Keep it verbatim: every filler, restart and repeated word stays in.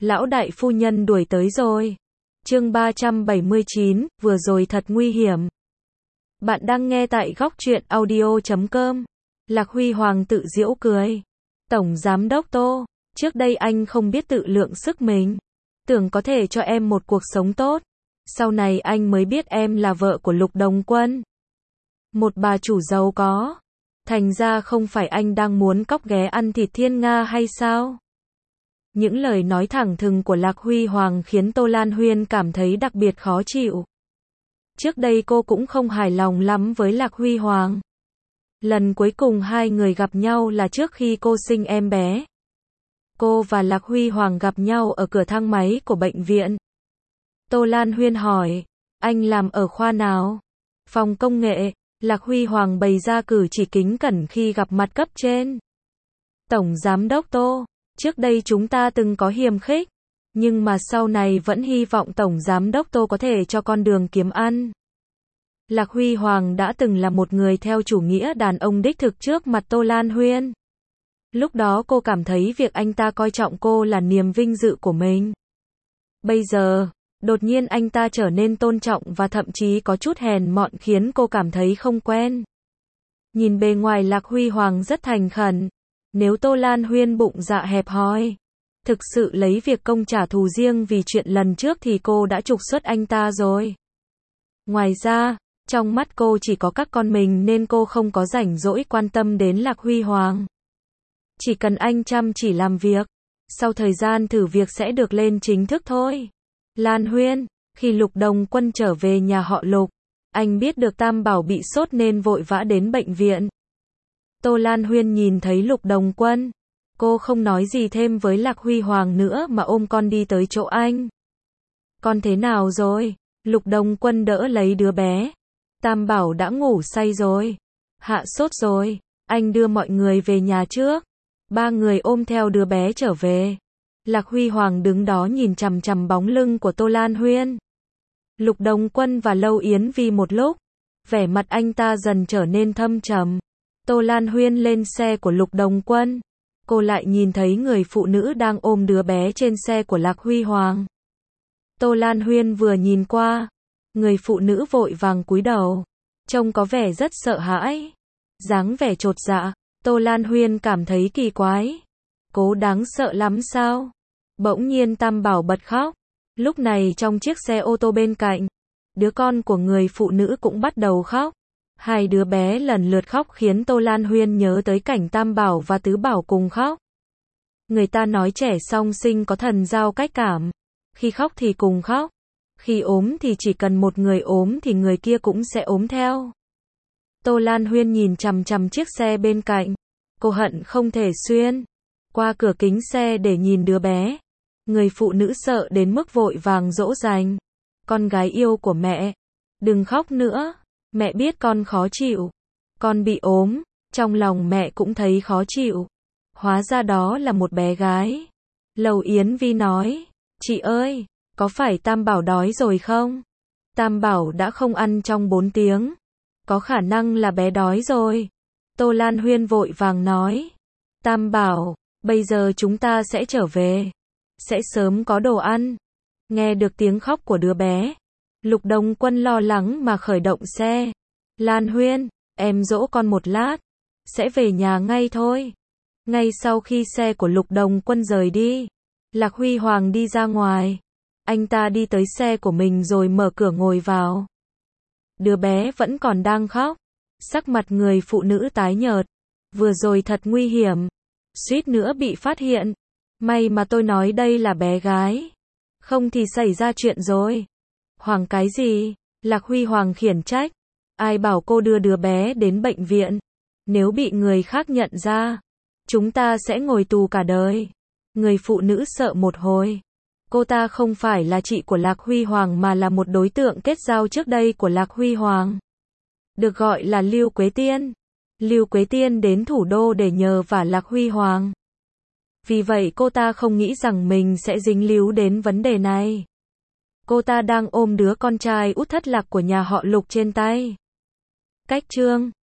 Lão đại phu nhân đuổi tới rồi. Chương ba trăm bảy mươi chín, vừa rồi thật nguy hiểm. Bạn đang nghe tại góc truyện audio chấm com. Lạc Huy Hoàng tự giễu cười. Tổng Giám đốc Tô, trước đây anh không biết tự lượng sức mình. Tưởng có thể cho em một cuộc sống tốt. Sau này anh mới biết em là vợ của Lục Đồng Quân. Một bà chủ giàu có. Thành ra không phải anh đang muốn cóc ghé ăn thịt thiên nga hay sao? Những lời nói thẳng thừng của Lạc Huy Hoàng khiến Tô Lan Huyên cảm thấy đặc biệt khó chịu. Trước đây cô cũng không hài lòng lắm với Lạc Huy Hoàng. Lần cuối cùng hai người gặp nhau là trước khi cô sinh em bé. Cô và Lạc Huy Hoàng gặp nhau ở cửa thang máy của bệnh viện. Tô Lan Huyên hỏi, anh làm ở khoa nào? Phòng công nghệ. Lạc Huy Hoàng bày ra cử chỉ kính cẩn khi gặp mặt cấp trên. Tổng Giám đốc Tô, trước đây chúng ta từng có hiềm khích, nhưng mà sau này vẫn hy vọng Tổng Giám đốc Tô có thể cho con đường kiếm ăn. Lạc Huy Hoàng đã từng là một người theo chủ nghĩa đàn ông đích thực trước mặt Tô Lan Huyên. Lúc đó cô cảm thấy việc anh ta coi trọng cô là niềm vinh dự của mình. Bây giờ, đột nhiên anh ta trở nên tôn trọng và thậm chí có chút hèn mọn khiến cô cảm thấy không quen. Nhìn bề ngoài Lạc Huy Hoàng rất thành khẩn. Nếu Tô Lan Huyên bụng dạ hẹp hòi, thực sự lấy việc công trả thù riêng vì chuyện lần trước thì cô đã trục xuất anh ta rồi. Ngoài ra, trong mắt cô chỉ có các con mình nên cô không có rảnh rỗi quan tâm đến Lạc Huy Hoàng. Chỉ cần anh chăm chỉ làm việc, sau thời gian thử việc sẽ được lên chính thức thôi. Lan Huyên, khi Lục Đồng Quân trở về nhà họ Lục, anh biết được Tam Bảo bị sốt nên vội vã đến bệnh viện. Tô Lan Huyên nhìn thấy Lục Đồng Quân, cô không nói gì thêm với Lạc Huy Hoàng nữa mà ôm con đi tới chỗ anh. Con thế nào rồi? Lục Đồng Quân đỡ lấy đứa bé. Tam Bảo đã ngủ say rồi. Hạ sốt rồi. Anh đưa mọi người về nhà trước. Ba người ôm theo đứa bé trở về. Lạc Huy Hoàng đứng đó nhìn chằm chằm bóng lưng của Tô Lan Huyên. Lục Đồng Quân và Lâu Yến Vi một lúc, vẻ mặt anh ta dần trở nên thâm trầm. Tô Lan Huyên lên xe của Lục Đồng Quân. Cô lại nhìn thấy người phụ nữ đang ôm đứa bé trên xe của Lạc Huy Hoàng. Tô Lan Huyên vừa nhìn qua, người phụ nữ vội vàng cúi đầu, trông có vẻ rất sợ hãi, dáng vẻ chột dạ. Tô Lan Huyên cảm thấy kỳ quái. Cố đáng sợ lắm sao? Bỗng nhiên Tam Bảo bật khóc. Lúc này trong chiếc xe ô tô bên cạnh, đứa con của người phụ nữ cũng bắt đầu khóc. Hai đứa bé lần lượt khóc khiến Tô Lan Huyên nhớ tới cảnh Tam Bảo và Tứ Bảo cùng khóc. Người ta nói trẻ song sinh có thần giao cách cảm. Khi khóc thì cùng khóc. Khi ốm thì chỉ cần một người ốm thì người kia cũng sẽ ốm theo. Tô Lan Huyên nhìn chằm chằm chiếc xe bên cạnh. Cô hận không thể xuyên qua cửa kính xe để nhìn đứa bé. Người phụ nữ sợ đến mức vội vàng dỗ dành. Con gái yêu của mẹ, đừng khóc nữa. Mẹ biết con khó chịu. Con bị ốm, trong lòng mẹ cũng thấy khó chịu. Hóa ra đó là một bé gái. Lầu Yến Vi nói, chị ơi, có phải Tam Bảo đói rồi không? Tam Bảo đã không ăn trong bốn tiếng. Có khả năng là bé đói rồi. Tô Lan Huyên vội vàng nói. Tam Bảo, bây giờ chúng ta sẽ trở về. Sẽ sớm có đồ ăn. Nghe được tiếng khóc của đứa bé, Lục Đồng Quân lo lắng mà khởi động xe. Lan Huyên, em dỗ con một lát. Sẽ về nhà ngay thôi. Ngay sau khi xe của Lục Đồng Quân rời đi, Lạc Huy Hoàng đi ra ngoài. Anh ta đi tới xe của mình rồi mở cửa ngồi vào. Đứa bé vẫn còn đang khóc. Sắc mặt người phụ nữ tái nhợt. Vừa rồi thật nguy hiểm. Suýt nữa bị phát hiện. May mà tôi nói đây là bé gái. Không thì xảy ra chuyện rồi. Hoàng cái gì? Lạc Huy Hoàng khiển trách. Ai bảo cô đưa đứa bé đến bệnh viện? Nếu bị người khác nhận ra, chúng ta sẽ ngồi tù cả đời. Người phụ nữ sợ một hồi. Cô ta không phải là chị của Lạc Huy Hoàng mà là một đối tượng kết giao trước đây của Lạc Huy Hoàng. Được gọi là Lưu Quế Tiên. Lưu Quế Tiên đến thủ đô để nhờ vả Lạc Huy Hoàng. Vì vậy cô ta không nghĩ rằng mình sẽ dính líu đến vấn đề này. Cô ta đang ôm đứa con trai út thất lạc của nhà họ Lục trên tay. Cách chương